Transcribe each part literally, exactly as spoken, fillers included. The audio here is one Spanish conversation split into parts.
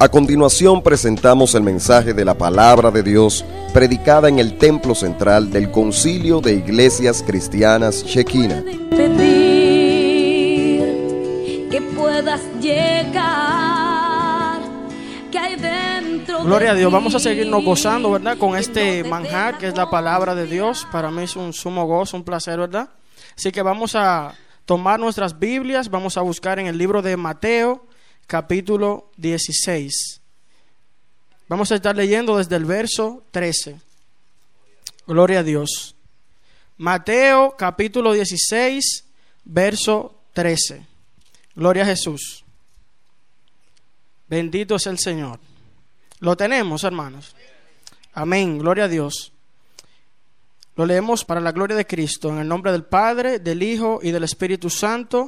A continuación presentamos el mensaje de la Palabra de Dios predicada en el templo central del Concilio de Iglesias Cristianas Shekinah. Pedir que puedas llegar, que hay dentro. Gloria a Dios, vamos a seguirnos gozando, ¿verdad? Con este manjar que es la Palabra de Dios. Para mí es un sumo gozo, un placer, ¿verdad? Así que vamos a tomar nuestras Biblias, vamos a buscar en el libro de Mateo, capítulo dieciséis. Vamos a estar leyendo desde el verso trece. Gloria a Dios. Mateo, capítulo dieciséis, verso trece. Gloria a Jesús. Bendito es el Señor. Lo tenemos, hermanos. Amén. Gloria a Dios. Lo leemos para la gloria de Cristo, en el nombre del Padre, del Hijo y del Espíritu Santo.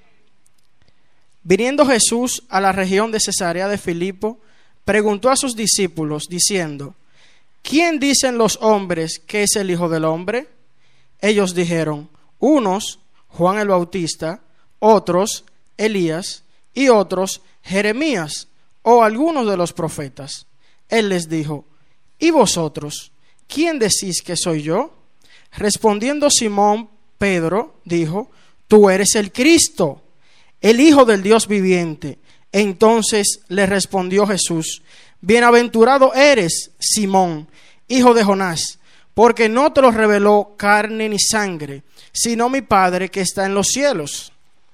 Viniendo Jesús a la región de Cesarea de Filipo, preguntó a sus discípulos, diciendo: ¿Quién dicen los hombres que es el Hijo del Hombre? Ellos dijeron: unos, Juan el Bautista; otros, Elías; y otros, Jeremías, o algunos de los profetas. Él les dijo: ¿y vosotros? ¿Quién decís que soy yo? Respondiendo Simón Pedro, dijo: Tú eres el Cristo, el Hijo del Dios viviente. Entonces le respondió Jesús: Bienaventurado eres, Simón, hijo de Jonás, porque no te lo reveló carne ni sangre, sino mi Padre que está en los cielos.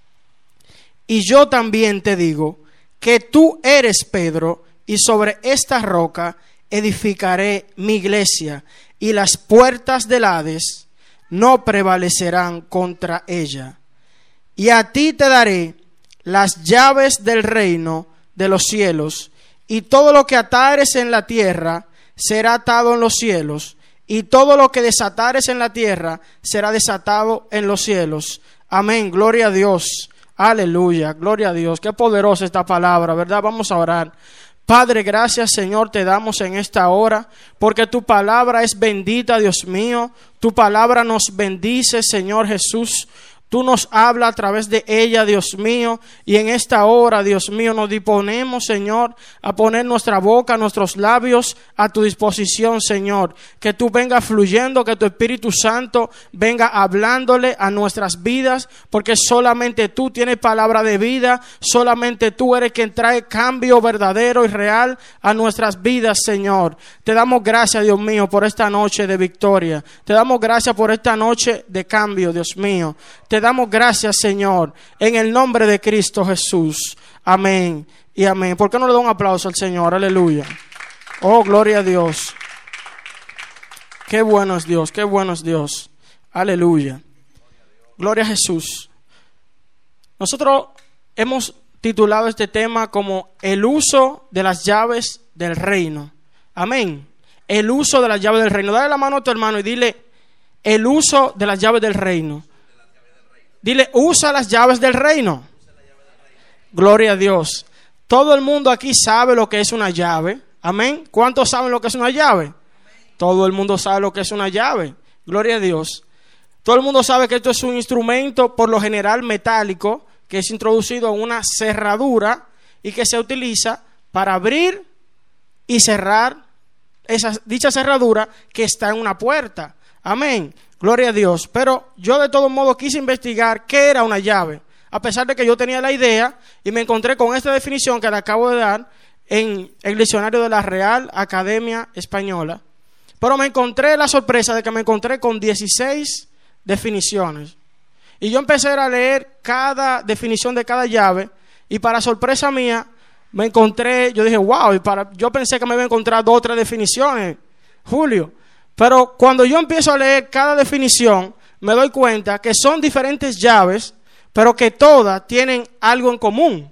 Y yo también te digo que tú eres Pedro, y sobre esta roca edificaré mi iglesia, y las puertas del Hades no prevalecerán contra ella. Y a ti te daré las llaves del reino de los cielos, y todo lo que atares en la tierra será atado en los cielos, y todo lo que desatares en la tierra será desatado en los cielos. Amén. Gloria a Dios. Aleluya. Gloria a Dios. Qué poderosa esta palabra, ¿verdad? Vamos a orar. Padre, gracias, Señor, te damos en esta hora, porque tu palabra es bendita, Dios mío. Tu palabra nos bendice, Señor Jesús. Tú nos hablas a través de ella, Dios mío, y en esta hora, Dios mío, nos disponemos, Señor, a poner nuestra boca, nuestros labios a tu disposición, Señor. Que tú vengas fluyendo, que tu Espíritu Santo venga hablándole a nuestras vidas, porque solamente tú tienes palabra de vida, solamente tú eres quien trae cambio verdadero y real a nuestras vidas, Señor. Te damos gracias, Dios mío, por esta noche de victoria. Te damos gracias por esta noche de cambio, Dios mío. Te damos gracias, Señor, en el nombre de Cristo Jesús. Amén y amén. ¿Por qué no le da un aplauso al Señor? Aleluya. Oh, gloria a Dios. Qué bueno es Dios, qué bueno es Dios. Aleluya. Gloria a Jesús. Nosotros hemos titulado este tema como el uso de las llaves del reino. Amén. El uso de las llaves del reino. Dale la mano a tu hermano y dile: el uso de las llaves del reino. Dile: usa las llaves del reino. Gloria a Dios. Todo el mundo aquí sabe lo que es una llave. Amén. ¿Cuántos saben lo que es una llave? Todo el mundo sabe lo que es una llave. Gloria a Dios. Todo el mundo sabe que esto es un instrumento, por lo general metálico, que es introducido en una cerradura y que se utiliza para abrir y cerrar esa dicha cerradura que está en una puerta. Amén. Gloria a Dios. Pero yo de todo modo quise investigar qué era una llave, a pesar de que yo tenía la idea, y me encontré con esta definición que le acabo de dar en el diccionario de la Real Academia Española. Pero me encontré la sorpresa de que me encontré con dieciséis definiciones. Y yo empecé a leer cada definición de cada llave, y para sorpresa mía me encontré, yo dije, wow, y para, yo pensé que me iba a encontrar dos o tres definiciones, Julio. Pero cuando yo empiezo a leer cada definición, me doy cuenta que son diferentes llaves, pero que todas tienen algo en común.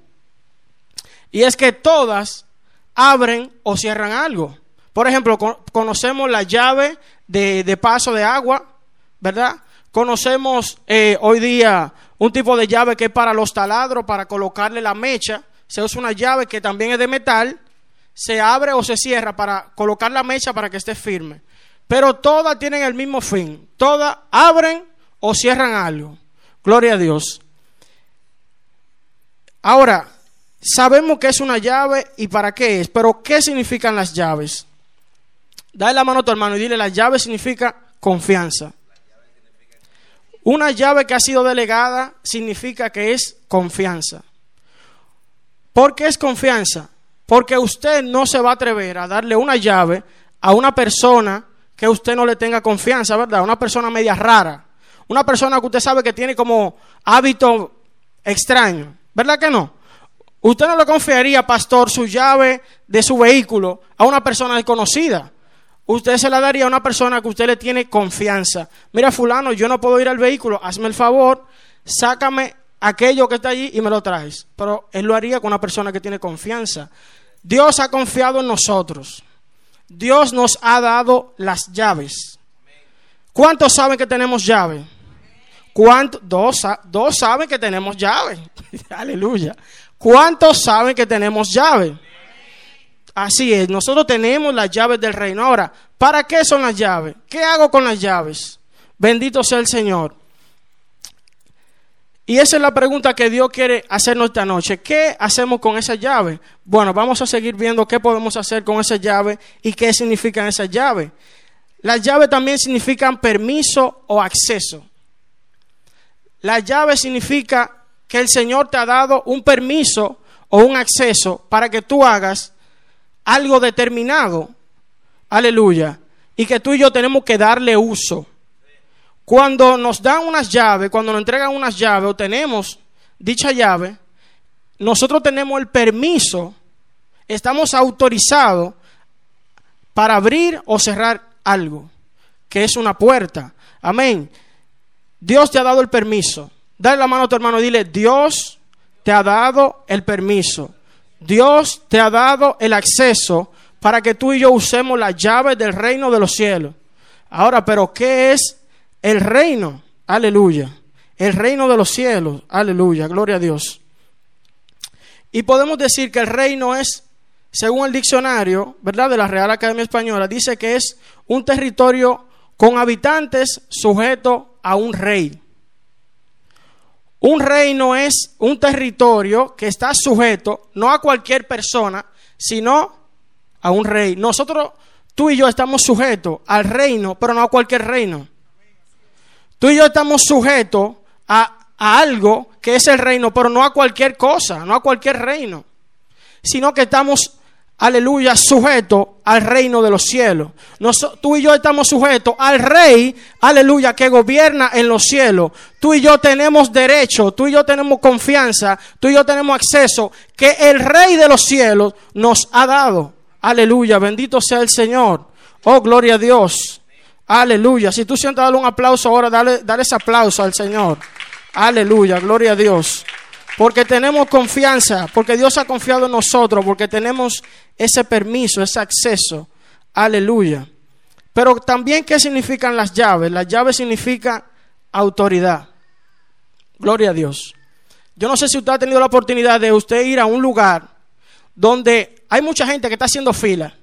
Y es que todas abren o cierran algo. Por ejemplo, con, conocemos la llave de, de paso de agua, ¿verdad? Conocemos eh, hoy día un tipo de llave que es para los taladros, para colocarle la mecha. Se usa una llave que también es de metal, se abre o se cierra para colocar la mecha para que esté firme. Pero todas tienen el mismo fin. Todas abren o cierran algo. Gloria a Dios. Ahora, sabemos que es una llave y para qué es, pero ¿qué significan las llaves? Dale la mano a tu hermano y dile, la llave significa confianza. Una llave que ha sido delegada significa que es confianza. ¿Por qué es confianza? Porque usted no se va a atrever a darle una llave a una persona que usted no le tenga confianza, ¿verdad? Una persona media rara. Una persona que usted sabe que tiene como hábito extraño. ¿Verdad que no? Usted no le confiaría, pastor, su llave de su vehículo a una persona desconocida. Usted se la daría a una persona que usted le tiene confianza. Mira, fulano, yo no puedo ir al vehículo, hazme el favor, sácame aquello que está allí y me lo traes. Pero él lo haría con una persona que tiene confianza. Dios ha confiado en nosotros. Dios nos ha dado las llaves. ¿Cuántos saben que tenemos llave? ¿Cuántos? Dos, dos saben que tenemos llave. Aleluya. ¿Cuántos saben que tenemos llave? Así es, nosotros tenemos las llaves del reino. Ahora, ¿para qué son las llaves? ¿Qué hago con las llaves? Bendito sea el Señor. Y esa es la pregunta que Dios quiere hacernos esta noche. ¿Qué hacemos con esa llave? Bueno, vamos a seguir viendo qué podemos hacer con esa llave y qué significan esas llaves. Las llaves también significan permiso o acceso. La llave significa que el Señor te ha dado un permiso o un acceso para que tú hagas algo determinado, aleluya, y que tú y yo tenemos que darle uso. Cuando nos dan unas llaves, cuando nos entregan unas llaves o tenemos dicha llave, nosotros tenemos el permiso, estamos autorizados para abrir o cerrar algo, que es una puerta. Amén. Dios te ha dado el permiso. Dale la mano a tu hermano y dile, Dios te ha dado el permiso. Dios te ha dado el acceso para que tú y yo usemos las llaves del reino de los cielos. Ahora, ¿pero qué es el reino? Aleluya. El reino de los cielos. Aleluya. Gloria a Dios. Y podemos decir que el reino es, según el diccionario, ¿verdad?, de la Real Academia Española, dice que es un territorio con habitantes sujeto a un rey. Un reino es un territorio que está sujeto no a cualquier persona, sino a un rey. Nosotros, tú y yo estamos sujetos al reino, pero no a cualquier reino. Tú y yo estamos sujetos a, a algo que es el reino, pero no a cualquier cosa, no a cualquier reino, sino que estamos, aleluya, sujetos al reino de los cielos. Nos, tú y yo estamos sujetos al rey, aleluya, que gobierna en los cielos. Tú y yo tenemos derecho, tú y yo tenemos confianza, tú y yo tenemos acceso que el rey de los cielos nos ha dado. Aleluya, bendito sea el Señor. Oh, gloria a Dios. Aleluya. Si tú sientes darle un aplauso ahora, dale, dale ese aplauso al Señor. Aleluya, gloria a Dios. Porque tenemos confianza, porque Dios ha confiado en nosotros, porque tenemos ese permiso, ese acceso. Aleluya. Pero también, ¿qué significan las llaves? Las llaves significan autoridad. Gloria a Dios. Yo no sé si usted ha tenido la oportunidad de usted ir a un lugar donde hay mucha gente que está haciendo fila.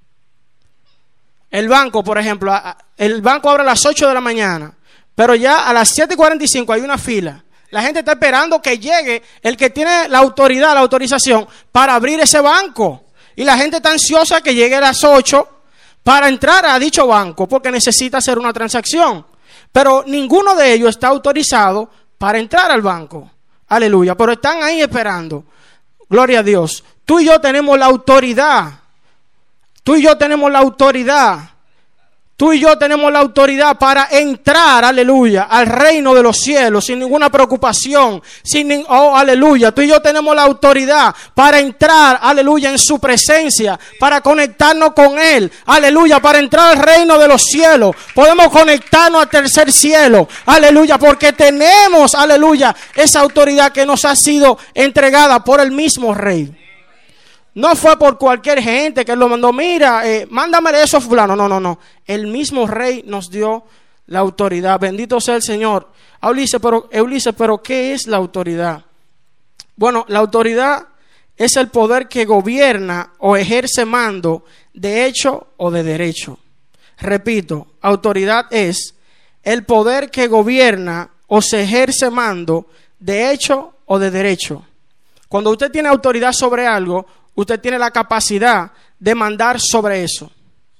El banco, por ejemplo, el banco abre a las ocho de la mañana, pero ya a las siete y cuarenta y cinco hay una fila. La gente está esperando que llegue el que tiene la autoridad, la autorización para abrir ese banco. Y la gente está ansiosa que llegue a las ocho para entrar a dicho banco porque necesita hacer una transacción. Pero ninguno de ellos está autorizado para entrar al banco. Aleluya. Pero están ahí esperando. Gloria a Dios. Tú y yo tenemos la autoridad. Tú y yo tenemos la autoridad. Tú y yo tenemos la autoridad para entrar, aleluya, al reino de los cielos sin ninguna preocupación, sin, oh, aleluya. Tú y yo tenemos la autoridad para entrar, aleluya, en su presencia, para conectarnos con Él, aleluya, para entrar al reino de los cielos. Podemos conectarnos al tercer cielo, aleluya, porque tenemos, aleluya, esa autoridad que nos ha sido entregada por el mismo Rey. No fue por cualquier gente que él lo mandó, mira, eh, mándamele eso a fulano. No, no, no. El mismo Rey nos dio la autoridad. Bendito sea el Señor. Ulises, pero, Ulises, pero ¿qué es la autoridad? Bueno, la autoridad es el poder que gobierna o ejerce mando de hecho o de derecho. Repito, autoridad es el poder que gobierna o se ejerce mando de hecho o de derecho. Cuando usted tiene autoridad sobre algo, usted tiene la capacidad de mandar sobre eso.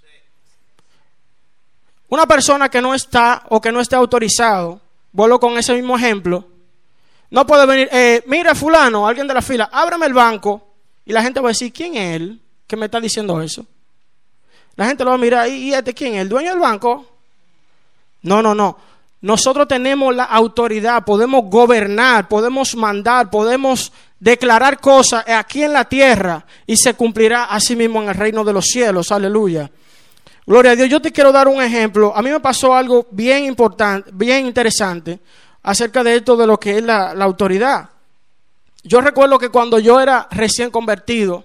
Una persona que no está o que no esté autorizado, vuelvo con ese mismo ejemplo, no puede venir, eh, mira fulano, alguien de la fila, ábreme el banco, y la gente va a decir, ¿quién es él que me está diciendo eso? La gente lo va a mirar, ¿y este quién es? ¿El dueño del banco? No, no, no. Nosotros tenemos la autoridad, podemos gobernar, podemos mandar, podemos declarar cosas aquí en la tierra y se cumplirá así mismo en el reino de los cielos. Aleluya. Gloria a Dios. Yo te quiero dar un ejemplo. A mí me pasó algo bien importante, bien interesante acerca de esto de lo que es la, la autoridad. Yo recuerdo que cuando yo era recién convertido,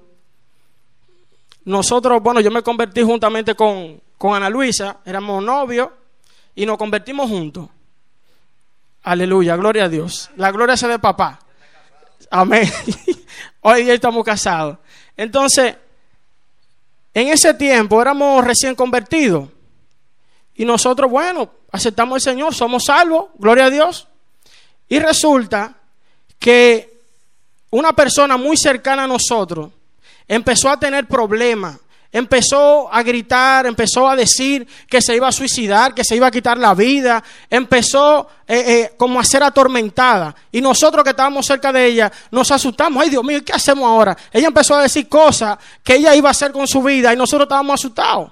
nosotros, bueno, yo me convertí juntamente con, con Ana Luisa, éramos novios y nos convertimos juntos. Aleluya, gloria a Dios. La gloria sea de papá. Amén. Hoy día estamos casados. Entonces, en ese tiempo éramos recién convertidos. Y nosotros, bueno, aceptamos al Señor, somos salvos, gloria a Dios. Y resulta que una persona muy cercana a nosotros empezó a tener problemas. Empezó a gritar, empezó a decir que se iba a suicidar, que se iba a quitar la vida. Empezó eh, eh, como a ser atormentada. Y nosotros que estábamos cerca de ella nos asustamos. Ay, Dios mío, ¿qué hacemos ahora? Ella empezó a decir cosas que ella iba a hacer con su vida y nosotros estábamos asustados.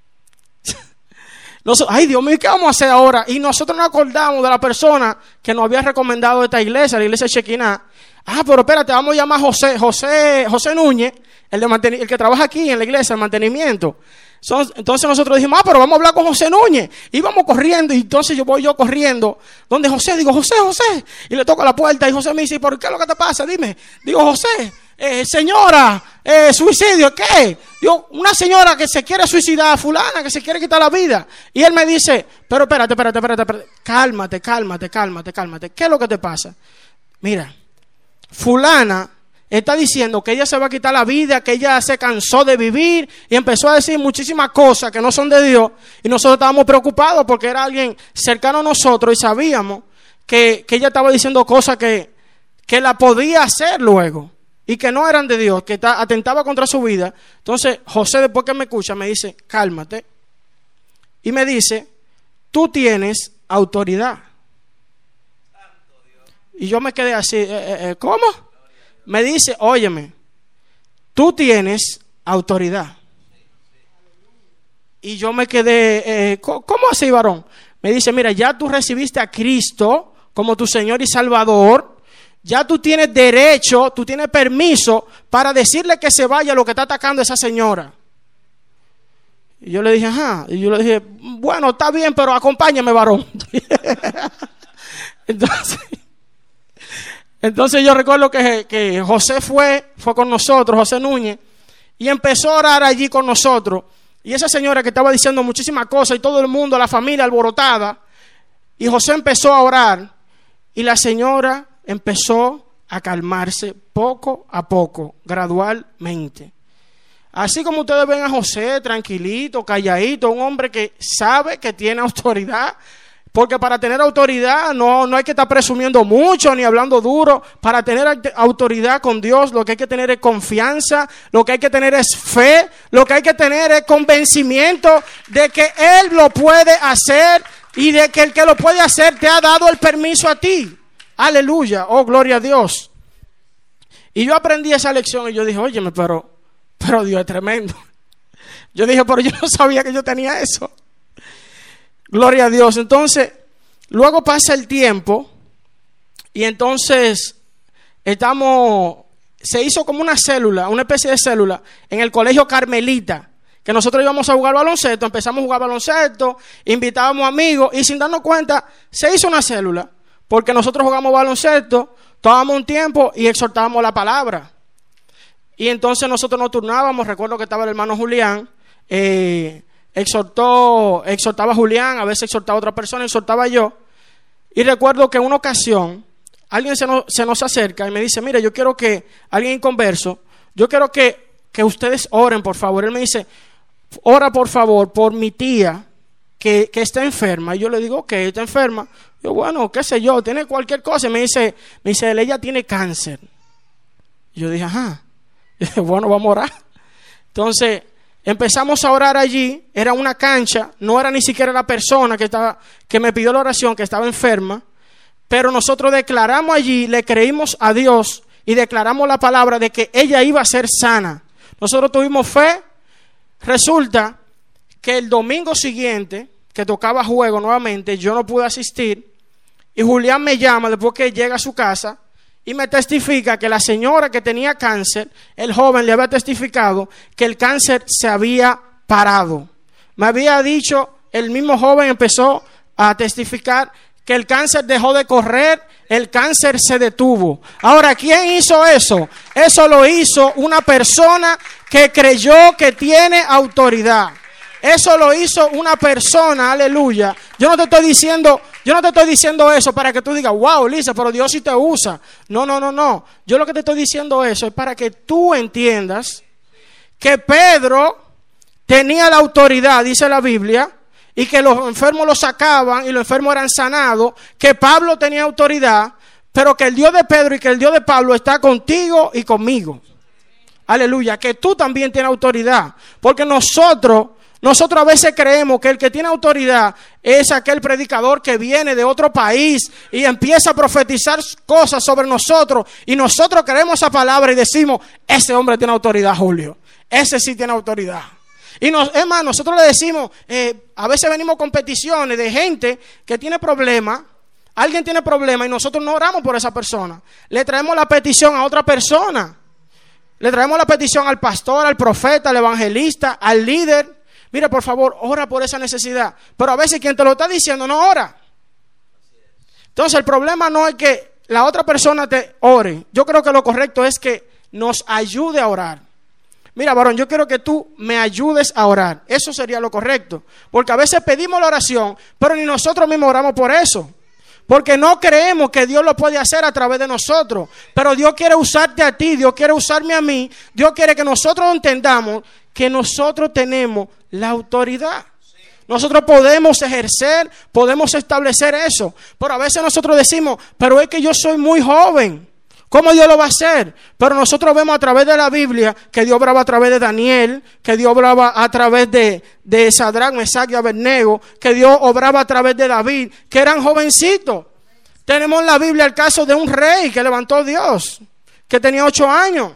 Nosotros, ay, Dios mío, ¿qué vamos a hacer ahora? Y nosotros nos acordamos de la persona que nos había recomendado esta iglesia, la iglesia de Shekinah. Ah, pero espérate, vamos a llamar a José, José, José Núñez, el, de manten- el que trabaja aquí en la iglesia, el mantenimiento. Son, entonces nosotros dijimos, ah, pero vamos a hablar con José Núñez. Y vamos corriendo, y entonces yo voy yo corriendo, donde José, digo, José, José. Y le toco la puerta, y José me dice, ¿por qué es lo que te pasa? Dime. Digo, José, eh, señora, eh, suicidio, ¿qué? Digo, una señora que se quiere suicidar, fulana, que se quiere quitar la vida. Y él me dice, pero espérate, espérate, espérate, espérate. Cálmate, cálmate, cálmate, cálmate. ¿Qué es lo que te pasa? Mira, fulana está diciendo que ella se va a quitar la vida, que ella se cansó de vivir y empezó a decir muchísimas cosas que no son de Dios y nosotros estábamos preocupados porque era alguien cercano a nosotros y sabíamos que, que ella estaba diciendo cosas que, que la podía hacer luego y que no eran de Dios, que ta, atentaba contra su vida. Entonces José, después que me escucha, me dice, cálmate, y me dice, tú tienes autoridad. Y yo me quedé así, eh, eh, ¿cómo? Me dice, óyeme, tú tienes autoridad. Y yo me quedé, eh, ¿cómo así, varón? Me dice, mira, ya tú recibiste a Cristo como tu Señor y Salvador. Ya tú tienes derecho, tú tienes permiso para decirle que se vaya lo que está atacando a esa señora. Y yo le dije, ajá. Y yo le dije, bueno, está bien, pero acompáñame, varón. Entonces... Entonces yo recuerdo que, que José fue, fue con nosotros, José Núñez, y empezó a orar allí con nosotros. Y esa señora que estaba diciendo muchísimas cosas y todo el mundo, la familia alborotada, y José empezó a orar y la señora empezó a calmarse poco a poco, gradualmente. Así como ustedes ven a José tranquilito, calladito, un hombre que sabe que tiene autoridad. Porque para tener autoridad no, no hay que estar presumiendo mucho ni hablando duro. Para tener autoridad con Dios lo que hay que tener es confianza, lo que hay que tener es fe, lo que hay que tener es convencimiento de que Él lo puede hacer y de que el que lo puede hacer te ha dado el permiso a ti. Aleluya, oh gloria a Dios. Y yo aprendí esa lección y yo dije, óyeme, pero, pero Dios es tremendo. Yo dije, pero yo no sabía que yo tenía eso. Gloria a Dios. Entonces, luego pasa el tiempo y entonces estamos, se hizo como una célula, una especie de célula en el colegio Carmelita, que nosotros íbamos a jugar baloncesto, empezamos a jugar baloncesto, invitábamos amigos y sin darnos cuenta se hizo una célula, porque nosotros jugamos baloncesto, tomábamos un tiempo y exhortábamos la palabra. Y entonces nosotros nos turnábamos, recuerdo que estaba el hermano Julián, eh, Exhortó, exhortaba a Julián, a veces exhortaba a otra persona, exhortaba yo. Y recuerdo que en una ocasión alguien se nos, se nos acerca y me dice, mire, yo quiero que, alguien inconverso, yo quiero que, que ustedes oren, por favor. Él me dice, ora por favor por mi tía que, que está enferma. Y yo le digo, ok, está enferma. Yo, bueno, qué sé yo, tiene cualquier cosa. Y me dice, me dice, ella tiene cáncer. Y yo dije, ajá. Y dije, bueno, vamos a orar. Entonces empezamos a orar allí. Era una cancha, no era ni siquiera la persona que, estaba, que me pidió la oración, que estaba enferma. Pero nosotros declaramos allí, le creímos a Dios y declaramos la palabra de que ella iba a ser sana. Nosotros tuvimos fe. Resulta que el domingo siguiente, que tocaba juego nuevamente, yo no pude asistir. Y Julián me llama después que llega a su casa y me testifica que la señora que tenía cáncer, el joven le había testificado que el cáncer se había parado. Me había dicho, el mismo joven empezó a testificar que el cáncer dejó de correr, el cáncer se detuvo. Ahora, ¿quién hizo eso? Eso lo hizo una persona que creyó que tiene autoridad. Eso lo hizo una persona, aleluya. Yo no te estoy diciendo, yo no te estoy diciendo eso para que tú digas, wow, Lisa, pero Dios sí te usa. No, no, no, no. Yo lo que te estoy diciendo eso es para que tú entiendas que Pedro tenía la autoridad, dice la Biblia, y que los enfermos los sacaban y los enfermos eran sanados, que Pablo tenía autoridad, pero que el Dios de Pedro y que el Dios de Pablo está contigo y conmigo. Aleluya, que tú también tienes autoridad, porque nosotros, nosotros a veces creemos que el que tiene autoridad es aquel predicador que viene de otro país y empieza a profetizar cosas sobre nosotros y nosotros creemos esa palabra y decimos, ese hombre tiene autoridad, Julio, ese sí tiene autoridad. Y nos, es más, nosotros le decimos, eh, a veces venimos con peticiones de gente que tiene problemas, alguien tiene problemas y nosotros no oramos por esa persona. Le traemos la petición a otra persona. Le traemos la petición al pastor, al profeta, al evangelista, al líder. Mira, por favor, ora por esa necesidad. Pero a veces quien te lo está diciendo no ora. Entonces el problema no es que la otra persona te ore. Yo creo que lo correcto es que nos ayude a orar. Mira, varón, yo quiero que tú me ayudes a orar. Eso sería lo correcto. Porque a veces pedimos la oración, pero ni nosotros mismos oramos por eso. Porque no creemos que Dios lo puede hacer a través de nosotros. Pero Dios quiere usarte a ti, Dios quiere usarme a mí. Dios quiere que nosotros entendamos que nosotros tenemos la autoridad. Nosotros podemos ejercer, podemos establecer eso. Pero a veces nosotros decimos, pero es que yo soy muy joven. ¿Cómo Dios lo va a hacer? Pero nosotros vemos a través de la Biblia que Dios obraba a través de Daniel, que Dios obraba a través de, de Sadrach, Mesach y Abednego, que Dios obraba a través de David, que eran jovencitos. Tenemos en la Biblia el caso de un rey que levantó Dios, que tenía ocho años,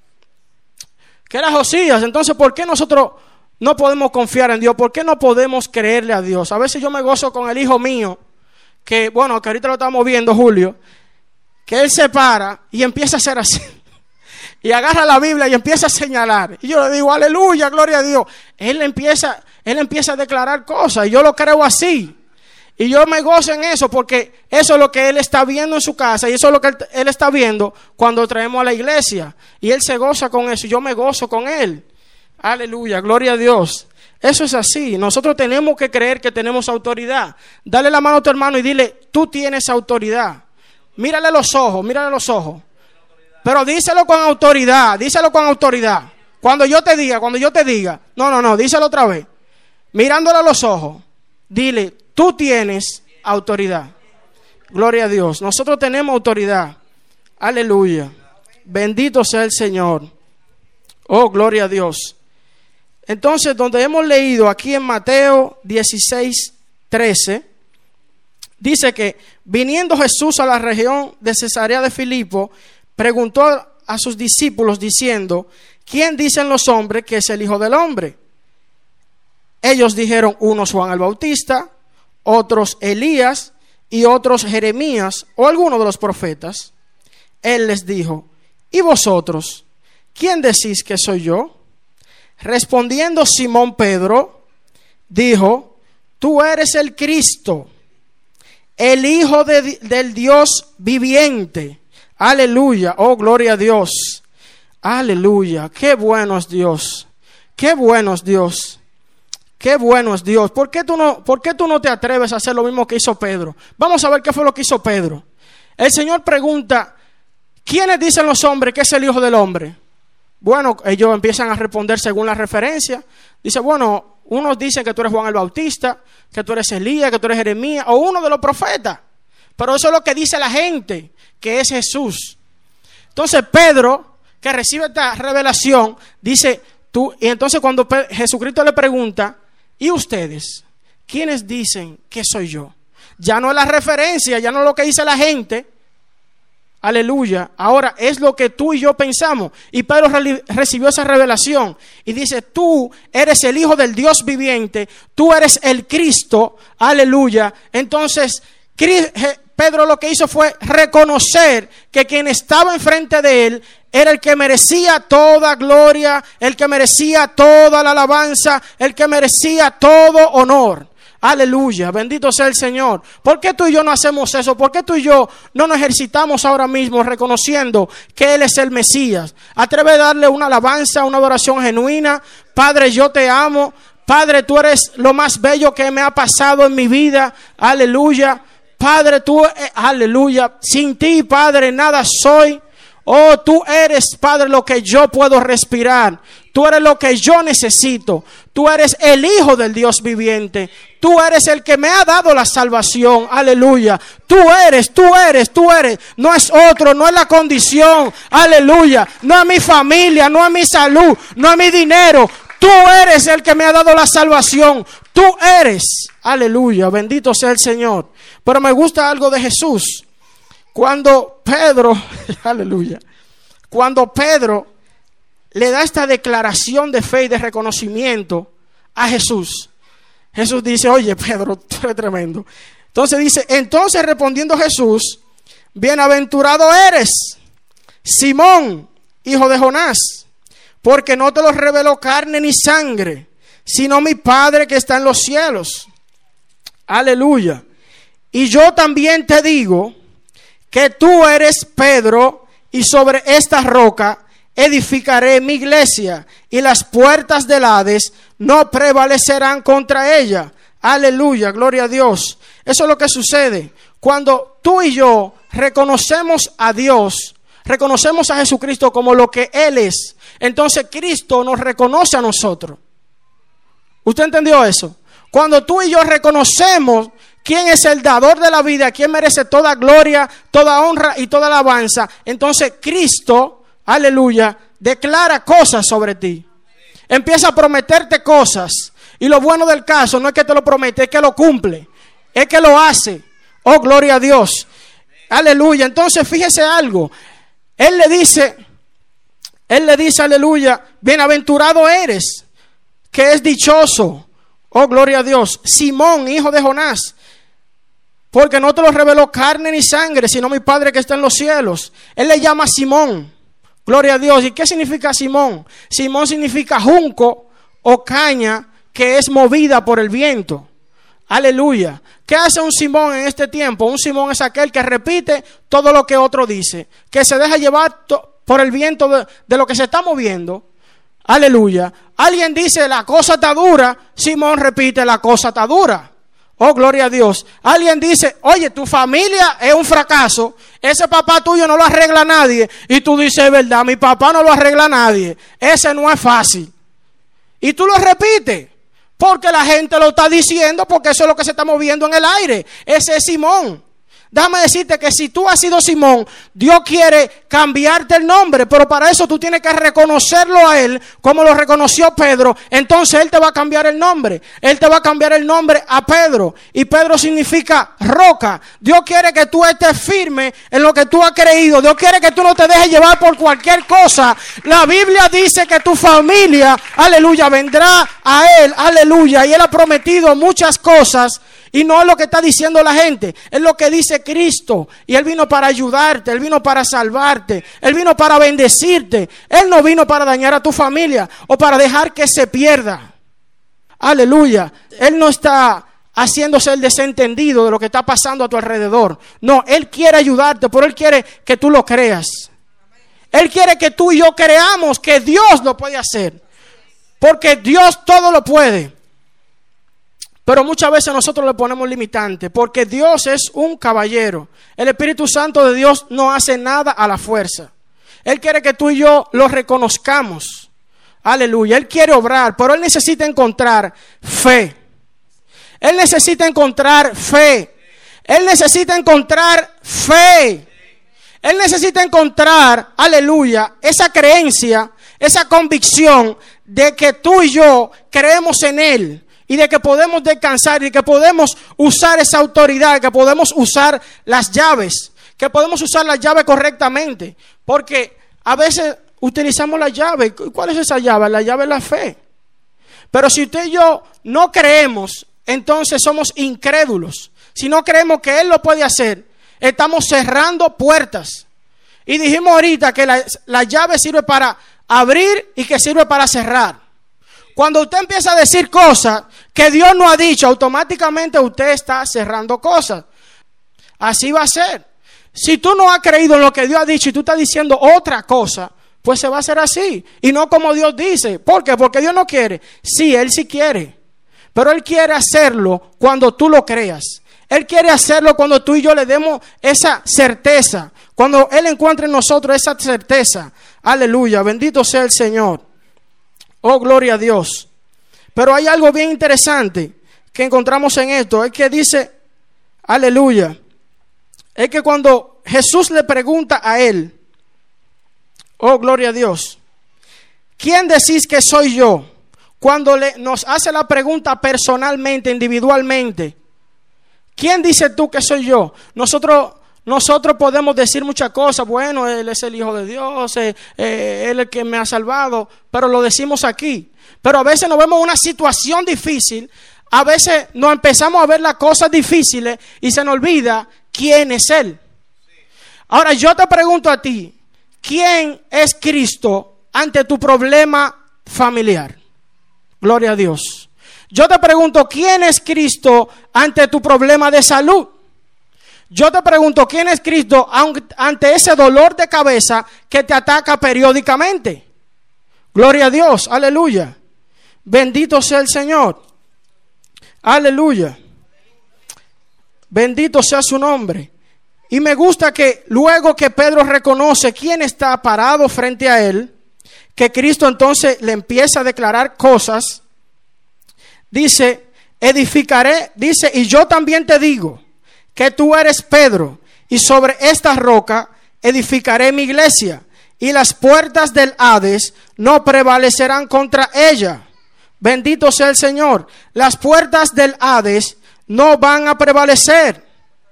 que era Josías. Entonces, ¿por qué nosotros no podemos confiar en Dios? ¿Por qué no podemos creerle a Dios? A veces yo me gozo con el hijo mío, que bueno, que ahorita lo estamos viendo, Julio, que él se para y empieza a hacer así. Y agarra la Biblia y empieza a señalar. Y yo le digo, aleluya, gloria a Dios. Él empieza, él empieza a declarar cosas y yo lo creo así. Y yo me gozo en eso porque eso es lo que él está viendo en su casa y eso es lo que él, él está viendo cuando traemos a la iglesia. Y él se goza con eso y yo me gozo con él. Aleluya, gloria a Dios. Eso es así. Nosotros tenemos que creer que tenemos autoridad. Dale la mano a tu hermano y dile, tú tienes autoridad. Mírale los ojos, mírale los ojos. Pero díselo con autoridad, díselo con autoridad. Cuando yo te diga, cuando yo te diga. No, no, no, díselo otra vez. Mirándole a los ojos. Dile, tú tienes autoridad. Gloria a Dios. Nosotros tenemos autoridad. Aleluya. Bendito sea el Señor. Oh, gloria a Dios. Entonces, donde hemos leído aquí en Mateo dieciséis, trece. Dice que viniendo Jesús a la región de Cesarea de Filipo, preguntó a sus discípulos diciendo, ¿quién dicen los hombres que es el Hijo del Hombre? Ellos dijeron, unos Juan el Bautista, otros Elías y otros Jeremías o alguno de los profetas. Él les dijo, ¿y vosotros? ¿Quién decís que soy yo? Respondiendo Simón Pedro, dijo, tú eres el Cristo, el Hijo de, del Dios viviente. Aleluya. Oh, gloria a Dios. Aleluya. Qué bueno es Dios. Qué bueno es Dios. Qué bueno es Dios. ¿Por qué tú no, por qué tú no te atreves a hacer lo mismo que hizo Pedro? Vamos a ver qué fue lo que hizo Pedro. El Señor pregunta, ¿quiénes dicen los hombres que es el Hijo del Hombre? Bueno, ellos empiezan a responder según la referencia. Dice, bueno, unos dicen que tú eres Juan el Bautista, que tú eres Elías, que tú eres Jeremías o uno de los profetas. Pero eso es lo que dice la gente, que es Jesús. Entonces Pedro que recibe esta revelación, dice tú, y entonces cuando Jesucristo le pregunta, ¿y ustedes? ¿Quiénes dicen que soy yo? Ya no es la referencia, ya no es lo que dice la gente. Aleluya. Ahora es lo que tú y yo pensamos. Y Pedro re- recibió esa revelación y dice, tú eres el Hijo del Dios viviente, tú eres el Cristo. Aleluya. Entonces, Pedro lo que hizo fue reconocer que quien estaba enfrente de él era el que merecía toda gloria, el que merecía toda la alabanza, el que merecía todo honor. Aleluya, bendito sea el Señor. ¿Por qué tú y yo no hacemos eso? ¿Por qué tú y yo no nos ejercitamos ahora mismo reconociendo que Él es el Mesías? Atreve a darle una alabanza, una adoración genuina. Padre, yo te amo. Padre, tú eres lo más bello que me ha pasado en mi vida. Aleluya. Padre, tú, eh, aleluya. Sin ti, Padre, nada soy. Oh, tú eres, Padre, lo que yo puedo respirar. Tú eres lo que yo necesito. Tú eres el Hijo del Dios viviente. Tú eres el que me ha dado la salvación. Aleluya. Tú eres, tú eres, tú eres. No es otro, no es la condición. Aleluya. No es mi familia, no es mi salud, no es mi dinero. Tú eres el que me ha dado la salvación. Tú eres. Aleluya. Bendito sea el Señor. Pero me gusta algo de Jesús. Cuando Pedro, aleluya, cuando Pedro le da esta declaración de fe y de reconocimiento a Jesús, Jesús dice, oye Pedro, tú eres tremendo. Entonces dice, entonces respondiendo Jesús, bienaventurado eres, Simón, hijo de Jonás, porque no te lo reveló carne ni sangre, sino mi Padre que está en los cielos. Aleluya. Y yo también te digo que tú eres Pedro, y sobre esta roca edificaré mi iglesia, y las puertas del Hades no prevalecerán contra ella. Aleluya, gloria a Dios. Eso es lo que sucede cuando tú y yo reconocemos a Dios, reconocemos a Jesucristo como lo que Él es. Entonces Cristo nos reconoce a nosotros. ¿Usted entendió eso? Cuando tú y yo reconocemos quién es el dador de la vida, quién merece toda gloria, toda honra y toda alabanza, entonces Cristo, aleluya, declara cosas sobre ti. Empieza a prometerte cosas. Y lo bueno del caso no es que te lo promete, es que lo cumple, es que lo hace. Oh, gloria a Dios. Aleluya. Entonces fíjese algo. Él le dice, Él le dice, aleluya, bienaventurado eres, que es dichoso. Oh, gloria a Dios. Simón, hijo de Jonás, porque no te lo reveló carne ni sangre, sino mi Padre que está en los cielos. Él le llama Simón. Gloria a Dios. ¿Y qué significa Simón? Simón significa junco o caña que es movida por el viento. Aleluya. ¿Qué hace un Simón en este tiempo? Un Simón es aquel que repite todo lo que otro dice, que se deja llevar por el viento de, de lo que se está moviendo. Aleluya. Alguien dice la cosa está dura, Simón repite la cosa está dura. Oh, gloria a Dios. Alguien dice, oye, tu familia es un fracaso, ese papá tuyo no lo arregla nadie, y tú dices, es verdad, mi papá no lo arregla nadie, ese no es fácil. Y tú lo repites, porque la gente lo está diciendo, porque eso es lo que se está moviendo en el aire. Ese es Simón. Déjame decirte que si tú has sido Simón, Dios quiere cambiarte el nombre, pero para eso tú tienes que reconocerlo a Él como lo reconoció Pedro. Entonces Él te va a cambiar el nombre. Él te va a cambiar el nombre a Pedro. Y Pedro significa roca. Dios quiere que tú estés firme en lo que tú has creído. Dios quiere que tú no te dejes llevar por cualquier cosa. La Biblia dice que tu familia, aleluya, vendrá a Él, aleluya. Y Él ha prometido muchas cosas. Y no es lo que está diciendo la gente, es lo que dice Cristo. Y Él vino para ayudarte, Él vino para salvarte, Él vino para bendecirte. Él no vino para dañar a tu familia o para dejar que se pierda. Aleluya. Él no está haciéndose el desentendido de lo que está pasando a tu alrededor. No, Él quiere ayudarte, pero Él quiere que tú lo creas. Él quiere que tú y yo creamos que Dios lo puede hacer. Porque Dios todo lo puede. Pero muchas veces nosotros le ponemos limitantes, porque Dios es un caballero. El Espíritu Santo de Dios no hace nada a la fuerza. Él quiere que tú y yo lo reconozcamos. Aleluya. Él quiere obrar, pero Él necesita encontrar fe. Él necesita encontrar fe. Él necesita encontrar fe. Él necesita encontrar, aleluya, esa creencia, esa convicción de que tú y yo creemos en Él y de que podemos descansar y de que podemos usar esa autoridad, que podemos usar las llaves, que podemos usar las llaves correctamente. Porque a veces utilizamos la llave. ¿Cuál es esa llave? La llave es la fe. Pero si usted y yo no creemos, entonces somos incrédulos. Si no creemos que Él lo puede hacer, estamos cerrando puertas. Y dijimos ahorita que la, la llave sirve para abrir y que sirve para cerrar. Cuando usted empieza a decir cosas que Dios no ha dicho, automáticamente usted está cerrando cosas. Así va a ser. Si tú no has creído en lo que Dios ha dicho y tú estás diciendo otra cosa, pues se va a hacer así. Y no como Dios dice. ¿Por qué? Porque Dios no quiere. Sí, Él sí quiere. Pero Él quiere hacerlo cuando tú lo creas. Él quiere hacerlo cuando tú y yo le demos esa certeza. Cuando Él encuentre en nosotros esa certeza. Aleluya, bendito sea el Señor. Oh, gloria a Dios. Pero hay algo bien interesante que encontramos en esto. Es que dice, aleluya, es que cuando Jesús le pregunta a Él, oh, gloria a Dios, ¿quién decís que soy yo? Cuando le, nos hace la pregunta personalmente, individualmente, ¿quién dices tú que soy yo? Nosotros, nosotros podemos decir muchas cosas. Bueno, Él es el Hijo de Dios, eh, eh, Él es el que me ha salvado, pero lo decimos aquí. Pero a veces nos vemos en una situación difícil, a veces nos empezamos a ver las cosas difíciles y se nos olvida quién es Él. Ahora yo te pregunto a ti, ¿quién es Cristo ante tu problema familiar? Gloria a Dios. Yo te pregunto, ¿quién es Cristo ante tu problema de salud? Yo te pregunto, ¿quién es Cristo ante ese dolor de cabeza que te ataca periódicamente? Gloria a Dios, aleluya. Bendito sea el Señor. Aleluya. Bendito sea su nombre. Y me gusta que luego que Pedro reconoce quién está parado frente a él, que Cristo entonces le empieza a declarar cosas. Dice, edificaré, dice, y yo también te digo que tú eres Pedro, y sobre esta roca edificaré mi iglesia, y las puertas del Hades no prevalecerán contra ella. Bendito sea el Señor. Las puertas del Hades no van a prevalecer.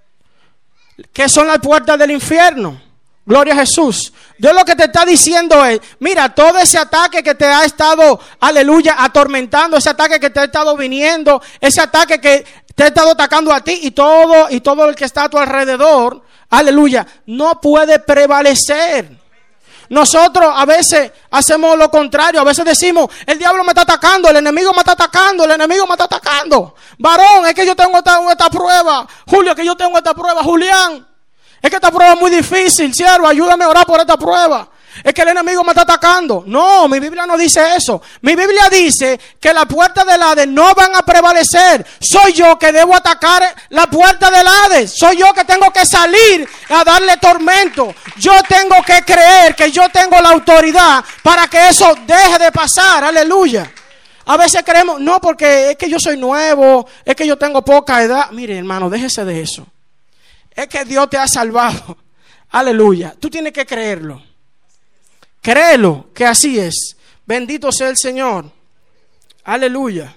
¿Qué son las puertas del infierno? Gloria a Jesús. Dios lo que te está diciendo es, mira, todo ese ataque que te ha estado, aleluya, atormentando, ese ataque que te ha estado viniendo, ese ataque que te ha estado atacando a ti y todo, y todo el que está a tu alrededor, aleluya, no puede prevalecer. Nosotros a veces hacemos lo contrario, a veces decimos, el diablo me está atacando, el enemigo me está atacando, el enemigo me está atacando. Varón, es que yo tengo esta, esta prueba. Julio, que yo tengo esta prueba. Julián, es que esta prueba es muy difícil, siervo, ayúdame a orar por esta prueba. Es que el enemigo me está atacando. No, mi Biblia no dice eso. Mi Biblia dice que las puertas del Hades no van a prevalecer. Soy yo que debo atacar la puerta del Hades. Soy yo que tengo que salir a darle tormento. Yo tengo que creer que yo tengo la autoridad para que eso deje de pasar. Aleluya. A veces creemos, no, porque es que yo soy nuevo, es que yo tengo poca edad. Mire, hermano, déjese de eso. Es que Dios te ha salvado. Aleluya. Tú tienes que creerlo. Créelo que así es. Bendito sea el Señor. Aleluya.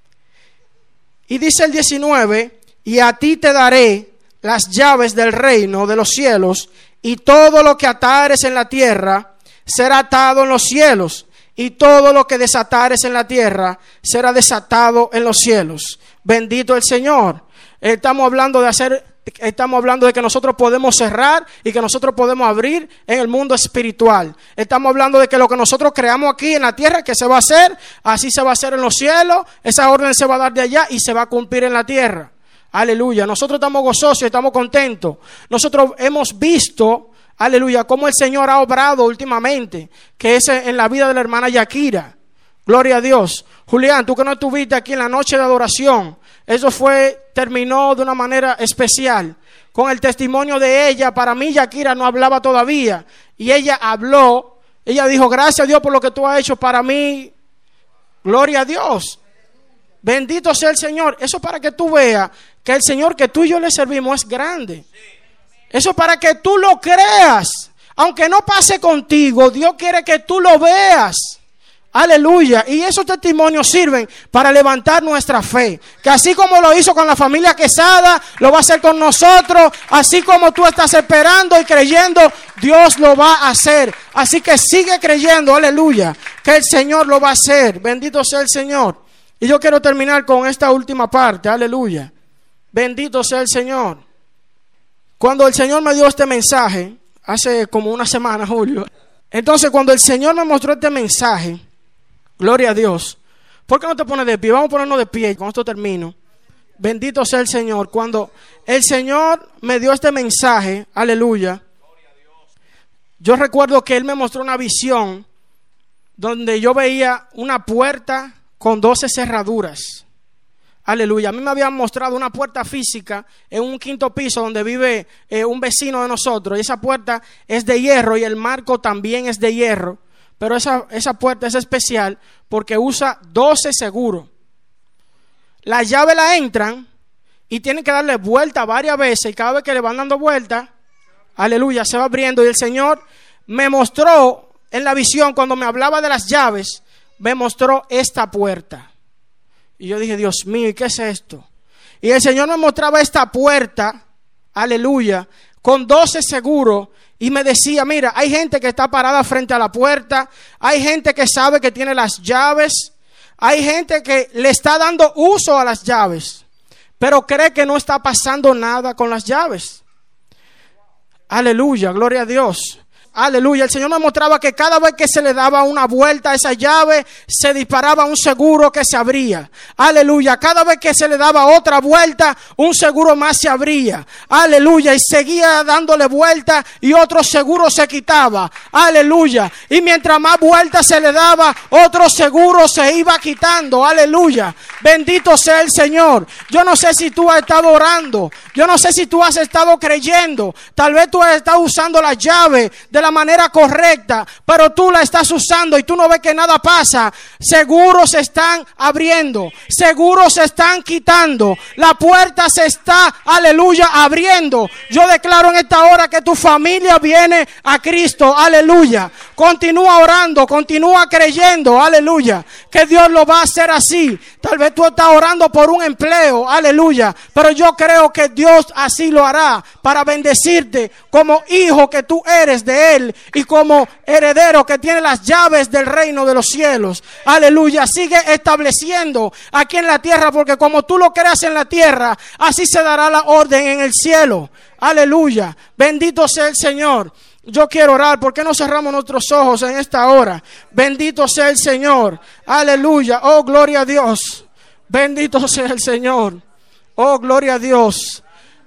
Y dice el diecinueve, y a ti te daré las llaves del reino de los cielos, y todo lo que atares en la tierra será atado en los cielos, y todo lo que desatares en la tierra será desatado en los cielos. Bendito el Señor. Estamos hablando de hacer... Estamos hablando de que nosotros podemos cerrar y que nosotros podemos abrir en el mundo espiritual. Estamos hablando de que lo que nosotros creamos aquí en la tierra, que se va a hacer, así se va a hacer en los cielos. Esa orden se va a dar de allá y se va a cumplir en la tierra. Aleluya. Nosotros estamos gozosos y estamos contentos. Nosotros hemos visto, aleluya, cómo el Señor ha obrado últimamente, que es en la vida de la hermana Yakira. Gloria a Dios. Julián, tú que no estuviste aquí en la noche de adoración, eso fue, terminó de una manera especial. Con el testimonio de ella, para mí Yakira no hablaba todavía. Y ella habló, ella dijo, gracias a Dios por lo que tú has hecho para mí. Gloria a Dios. Bendito sea el Señor. Eso para que tú veas que el Señor que tú y yo le servimos es grande. Eso es para que tú lo creas. Aunque no pase contigo, Dios quiere que tú lo veas. Aleluya. Y esos testimonios sirven para levantar nuestra fe. Que así como lo hizo con la familia Quesada, lo va a hacer con nosotros. Así como tú estás esperando y creyendo, Dios lo va a hacer. Así que sigue creyendo, aleluya, que el Señor lo va a hacer. Bendito sea el Señor. Y yo quiero terminar con esta última parte, aleluya. Bendito sea el Señor. Cuando el Señor me dio este mensaje, hace como una semana, Julio. Entonces cuando el Señor me mostró este mensaje, gloria a Dios. ¿Por qué no te pones de pie? Vamos a ponernos de pie. Con esto termino. Bendito sea el Señor. Cuando el Señor me dio este mensaje, aleluya, yo recuerdo que Él me mostró una visión donde yo veía una puerta con doce cerraduras. Aleluya. A mí me habían mostrado una puerta física en un quinto piso donde vive eh, un vecino de nosotros. Y esa puerta es de hierro y el marco también es de hierro. Pero esa, esa puerta es especial porque usa doce seguros. La llave la entran y tienen que darle vuelta varias veces. Y cada vez que le van dando vuelta, aleluya, se va abriendo. Y el Señor me mostró en la visión, cuando me hablaba de las llaves, me mostró esta puerta. Y yo dije, Dios mío, ¿y qué es esto? Y el Señor me mostraba esta puerta, aleluya, con doce seguros. Y me decía, mira, hay gente que está parada frente a la puerta. Hay gente que sabe que tiene las llaves. Hay gente que le está dando uso a las llaves, pero cree que no está pasando nada con las llaves. Aleluya, gloria a Dios. Aleluya, el Señor me mostraba que cada vez que se le daba una vuelta a esa llave, se disparaba un seguro que se abría. Aleluya, cada vez que se le daba otra vuelta, un seguro más se abría. Aleluya, y seguía dándole vuelta y otro seguro se quitaba. Aleluya, y mientras más vueltas se le daba, otro seguro se iba quitando. Aleluya, bendito sea el Señor. Yo no sé si tú has estado orando, yo no sé si tú has estado creyendo, tal vez tú has estado usando la llave de la manera correcta, pero tú la estás usando y tú no ves que nada pasa. Seguros se están abriendo, seguros se están quitando, la puerta se está, aleluya, abriendo. Yo declaro en esta hora que tu familia viene a Cristo, aleluya. Continúa orando, continúa creyendo, aleluya, que Dios lo va a hacer así. Tal vez tú estás orando por un empleo, aleluya, pero yo creo que Dios así lo hará para bendecirte como hijo que tú eres de Él y como heredero que tiene las llaves del reino de los cielos. Aleluya, sigue estableciendo aquí en la tierra, porque como tú lo creas en la tierra, así se dará la orden en el cielo. Aleluya, bendito sea el Señor. Yo quiero orar. ¿Por qué no cerramos nuestros ojos en esta hora? Bendito sea el Señor. Aleluya. Oh, gloria a Dios. Bendito sea el Señor. Oh, gloria a Dios.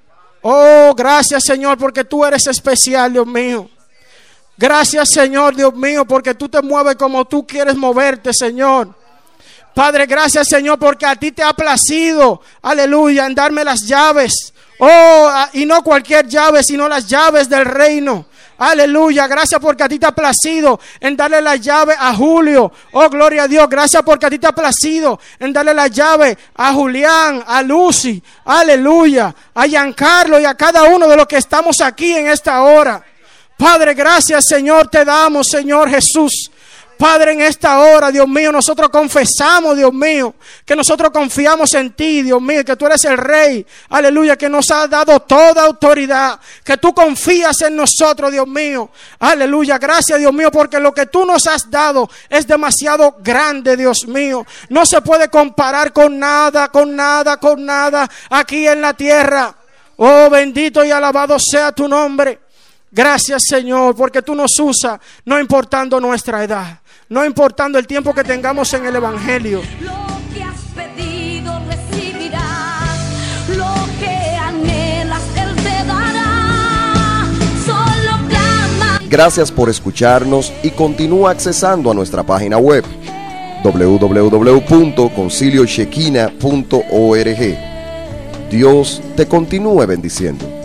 Oh, gracias, Señor, porque tú eres especial, Dios mío. Gracias, Señor, Dios mío, porque tú te mueves como tú quieres moverte, Señor. Padre, gracias, Señor, porque a ti te ha placido, aleluya, en darme las llaves. Oh, y no cualquier llave, sino las llaves del reino. Aleluya, gracias porque a ti te ha placido en darle la llave a Julio. Oh, gloria a Dios, gracias porque a ti te ha placido en darle la llave a Julián, a Lucy, aleluya, a Giancarlo y a cada uno de los que estamos aquí en esta hora. Padre, gracias, Señor, te damos, Señor Jesús. Padre, en esta hora, Dios mío, nosotros confesamos, Dios mío, que nosotros confiamos en ti, Dios mío, que tú eres el Rey, aleluya, que nos has dado toda autoridad, que tú confías en nosotros, Dios mío, aleluya, gracias, Dios mío, porque lo que tú nos has dado es demasiado grande, Dios mío, no se puede comparar con nada, con nada, con nada aquí en la tierra. Oh, bendito y alabado sea tu nombre. Gracias, Señor, porque tú nos usas, no importando nuestra edad, no importando el tiempo que tengamos en el Evangelio. Lo que has pedido recibirás, lo que anhelas Él te dará. Solo clama. Gracias por escucharnos y continúa accesando a nuestra página web doble u doble u doble u punto concilio shekinah punto org. Dios te continúe bendiciendo.